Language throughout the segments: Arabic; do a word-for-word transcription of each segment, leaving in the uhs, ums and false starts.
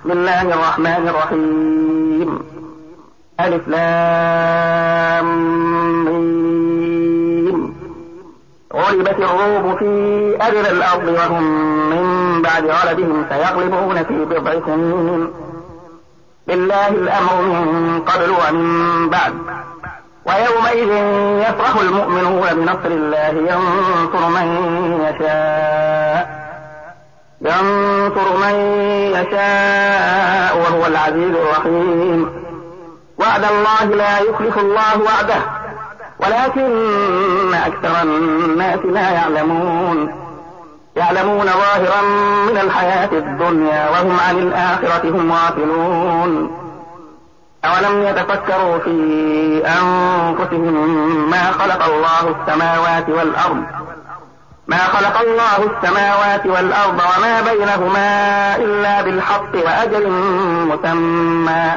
بسم الله الرحمن الرحيم. ألف لام ميم. غلبت الروم في أدنى الأرض وهم من بعد غلبهم سيغلبون في بضع سنين. لله الأمر من قبل ومن بعد. ويومئذ يفرح المؤمنون بنصر الله ينصر من يشاء ينصر من يشاء وهو العزيز الرحيم. وعد الله لا يخلف الله وعده ولكن أكثر الناس لا يعلمون يعلمون ظاهرا من الحياة الدنيا وهم عن الآخرة هم غافلون. أولم يتفكروا في أنفسهم ما خلق الله السماوات والأرض ما خلق الله السماوات والأرض وما بينهما إلا بالحق وأجل مسمى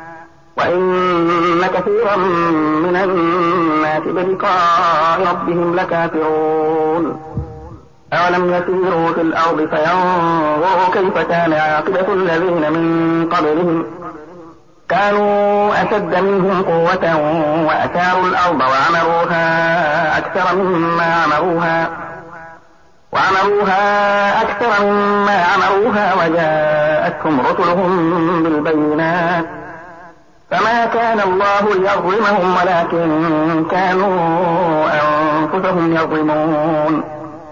وإن كثيرا من الناس بلقاء ربهم لكافرون. أولم يسيروا في الأرض فينظروا كيف كان عاقبة الذين من قبلهم كانوا أشد منهم قوة وأثاروا الأرض وعمروها أكثر مما عمروها وعمروها أكثر مما عمروها وجاءتهم رسلهم بالبينات فما كان الله ليظلمهم ولكن كانوا أنفسهم يظلمون.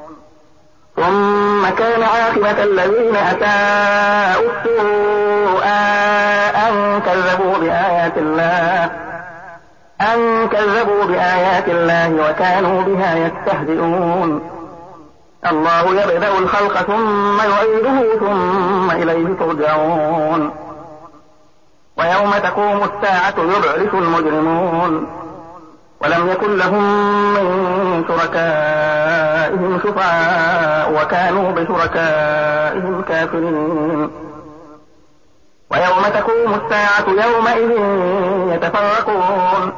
ثم كان عاقبة الذين أساءوا السوء أن كذبوا بآيات الله أن كذبوا بآيات الله وكانوا بها يستهزئون. الله يبدأ الخلق ثم يعيده ثم إليه ترجعون. ويوم تقوم الساعة يبعث المجرمون ولم يكن لهم من شركائهم شفعاء وكانوا بشركائهم كافرين. ويوم تقوم الساعة يومئذ يتفرقون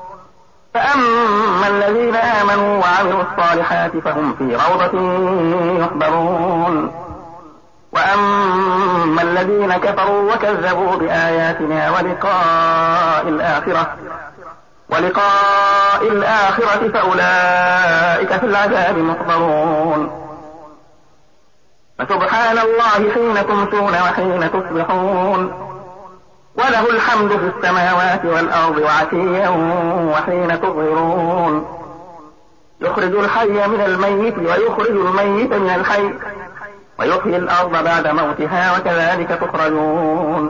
فأما الذين آمنوا وعملوا الصالحات فهم في روضة يحبرون وأما الذين كفروا وكذبوا بآياتنا ولقاء الآخرة ولقاء الآخرة فأولئك في العذاب محضرون. فسبحان الله حين تمسون وحين تصبحون وله الحمد في السماوات والأرض وعشيا وحين تظهرون. يخرج الحي من الميت ويخرج الميت من الحي ويحيي الأرض بعد موتها وكذلك تخرجون.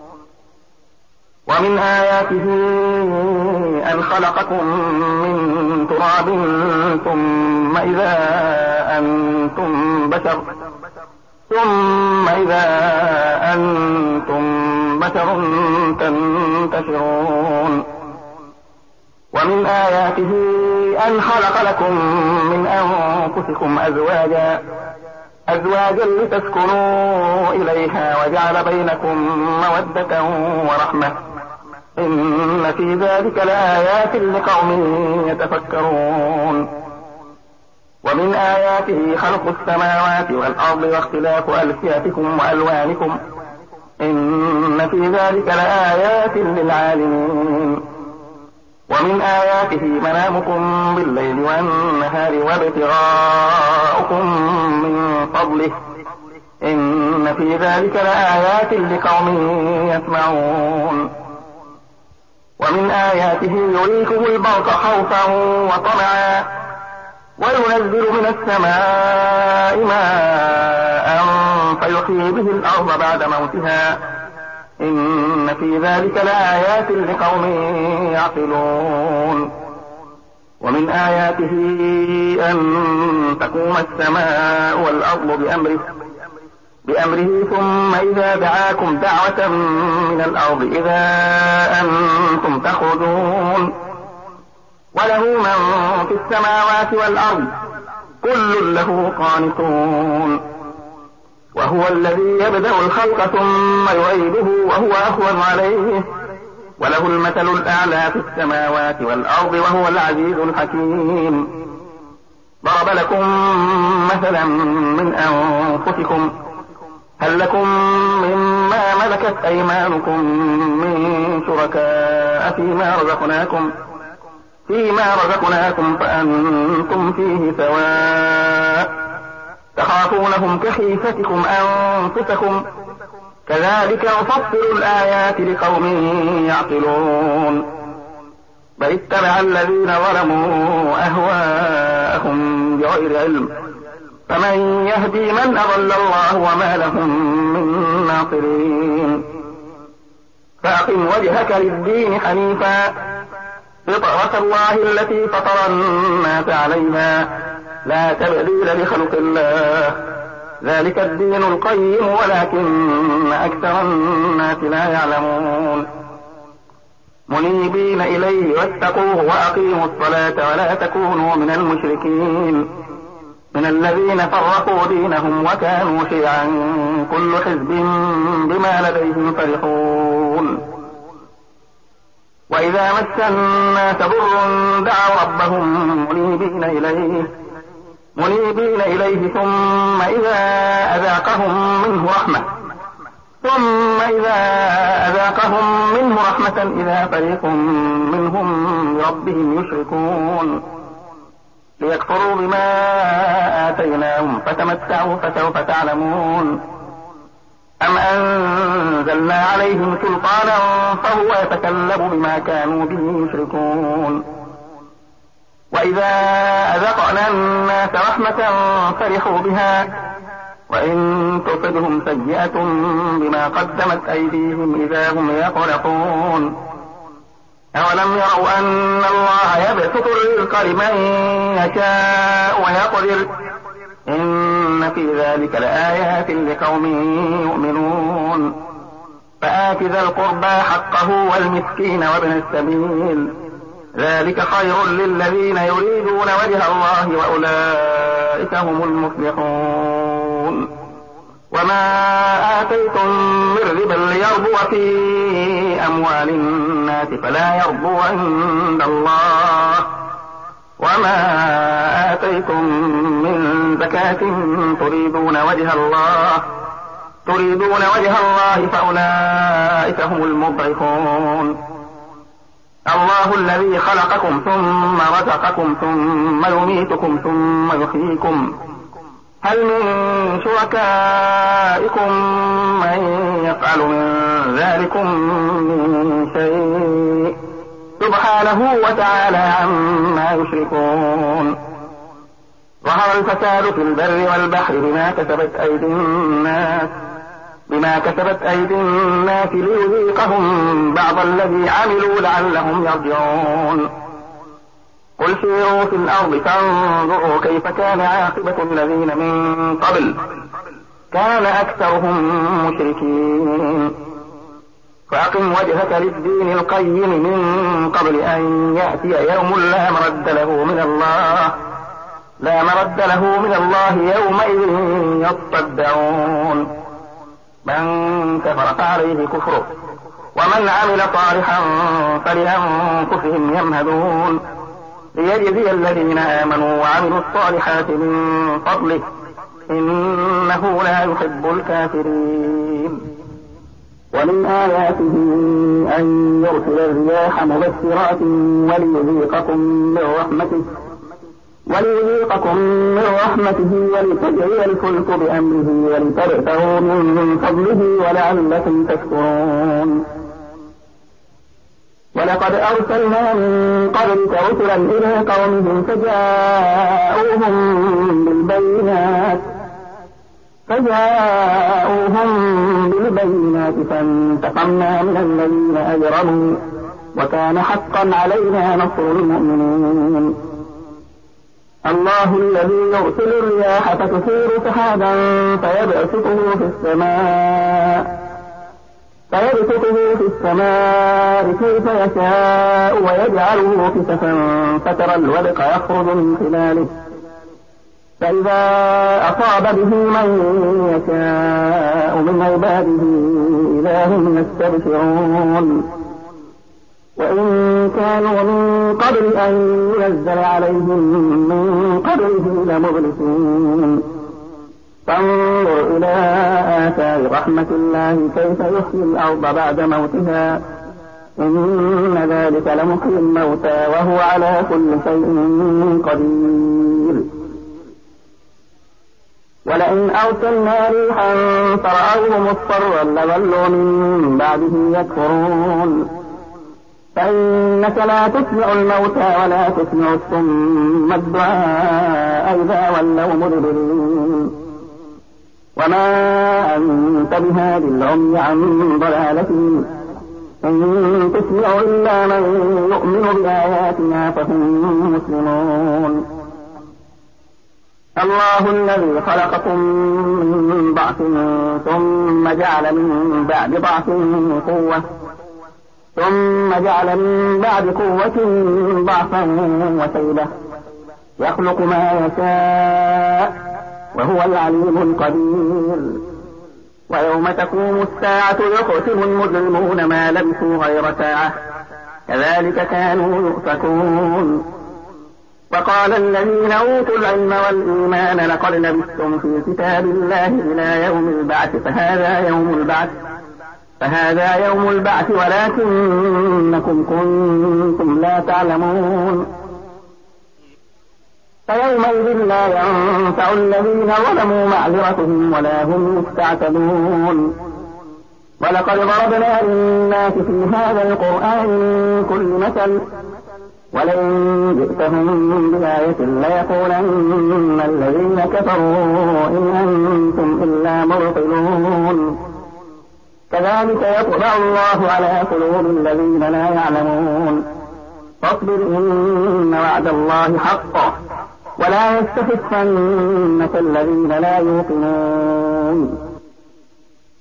ومن آياته أن خلقكم من تراب ثم إذا أنتم بشر ثم إذا أنتم بشر تنتشرون. ومن آياته أن خلق لكم من أنفسكم أزواجا أزواجا لتسكنوا إليها وجعل بينكم مودة ورحمة إن في ذلك لآيات لقوم يتفكرون. ومن آياته خلق السماوات والأرض واختلاف ألسنتكم وألوانكم إن في ذلك لآيات للعالمين. ومن آياته منامكم بالليل والنهار وابتغاؤكم من فضله إن في ذلك لآيات لقوم يسمعون. ومن آياته يريكم البرق خوفا وطمعا وينزل من السماء ماء فيحيي به الأرض بعد موتها إن في ذلك لآيات لقوم يعقلون. ومن آياته أن تقوم السماء والأرض بأمره بأمره ثم إذا دعاكم دعوة من الأرض إذا أنتم تخرجون. وله من في السماوات والأرض كل له قانتون. وهو الذي يبدأ الخلق ثم يعيده وهو أهون عليه وله المثل الأعلى في السماوات والأرض وهو العزيز الحكيم. ضرب لكم مثلا من أنفسكم هل لكم مما ملكت ملكت أيمانكم من شركاء فيما رزقناكم فيما رزقناكم فأنتم فيه سواء تخافونهم كخيفتكم أنفسكم كذلك نفصل الآيات لقوم يعقلون بل اتبع الذين ظلموا أهواءهم بغير علم فمن يهدي من أضل الله وما لهم من ناصرين فأقم وجهك للدين حنيفا فطرة الله التي فطر الناس عليها لا تبديل لخلق الله ذلك الدين القيم ولكن أكثر الناس لا يعلمون منيبين إليه واتقوه وأقيموا الصلاة ولا تكونوا من المشركين من الذين فرقوا دينهم وكانوا شيعا كل حزب بما لديهم فرحون وإذا مس الناس ضر دعوا ربهم منيبين إليه منيبين إليه ثم إذا أذاقهم منه رحمة ثم إذا أذاقهم منه رحمة إذا فريق منهم بربهم يشركون ليكفروا بما آتيناهم فتمتعوا فسوف تعلمون أم أنزلنا عليهم سلطانا فهو يتكلم بما كانوا به يشركون وإذا أذقنا الناس رحمة فرحوا بها وإن تصبهم سيئة بما قدمت أيديهم إذا هم يقنطون أولم يروا أن الله يبسط الرزق لمن يشاء ويقدر إن في ذلك لآيات لقوم يؤمنون فآت ذا القربى حقه والمسكين وابن السبيل ذلك خير للذين يريدون وجه الله وأولئك هم المفلحون وما آتيتم من ربا ليربو في أموال الناس فلا يربو عند الله وما آتيتم من زكاة تريدون وجه الله تريدون وجه الله فأولئك هم المضعفون الله الذي خلقكم ثم رزقكم ثم يميتكم ثم يحييكم هل من شركائكم من يفعل من ذلكم من شيء سبحانه وتعالى عما يشركون ظهر الفساد في البر والبحر بما كسبت أيدي الناس بما كسبت أيدي الناس ليذيقهم بعض الذي عملوا لعلهم يرجعون قل سيروا في الأرض فانظروا كيف كان عاقبة الذين من قبل كان أكثرهم مشركين فأقم وجهك للدين القيم من قبل أن يأتي يوم لا مرد له من الله لا مرد له من الله يومئذ يصدعون من كفر فعليه كفره ومن عمل صالحا فلأنفسهم يمهدون ليجزي الذين آمنوا وعملوا الصالحات من فضله إنه لا يحب الكافرين ومن آياته أن يرسل الرياح مبشرات وليذيقكم من رحمته وليذيقكم من رحمته ولتجري الفلك بأمره ولتبتغوا من فضله ولعلكم تشكرون ولقد أرسلنا من قبلك رسلا إلى قومهم فجاءوهم بالبينات فجاءوهم بالبينات فانتقمنا من الذين أجرموا وكان حقا علينا نصر المؤمنين الله الذي يرسل الرياح فتثير سحابا فيبسطه في السماء فيبسطه في السماء كيف يشاء ويجعله كسفا فترى الودق يخرج من خلاله فإذا أصاب به من يشاء من عباده إذا هم يستبشرون وإن كانوا من قبل أن ينزل عليهم من قبله لمبلسون فانظر إلى آثار رحمة الله كيف يحيي الأرض بعد موتها إن ذلك لمحيي الموتى وهو على كل شيء قدير. ولئن أرسلنا ريحا فرأوه مصفرا لظلوا من بعده يكفرون فإنك لا تسمع الموتى ولا تسمع الصم الدعاء إذا ولوا مدبرين وما أنت بهادي العمي عن ضلالتهم إن تسمع إلا من يؤمن بآياتنا فهم مسلمون. الله الذي خلقكم من ضعف ثم جعل من بعد ضعف قوة ثم جعل من بعد قوة ضعفا وشيبة يخلق ما يشاء وهو العليم القدير. ويوم تقوم الساعة يقسم المجرمون ما لبثوا غير ساعة كذلك كانوا يؤفكون. وقال الذين أوتوا العلم والإيمان لقد لبثتم في كتاب الله إلى يوم البعث فهذا يوم البعث فهذا يوم البعث ولكنكم كنتم لا تعلمون. فيومئذ لا ينفع الذين ظلموا معذرتهم ولا هم يستعتبون. ولقد ضربنا للناس في هذا القرآن من كل مثل ولئن جئتهم بآية ليقولن الذين كفروا إن أنتم إلا مبطلون. كذلك يطبع الله على قلوب الذين لا يعلمون. فاصبر إن وعد الله حق ولا يستخفنك الذين لا يوقنون.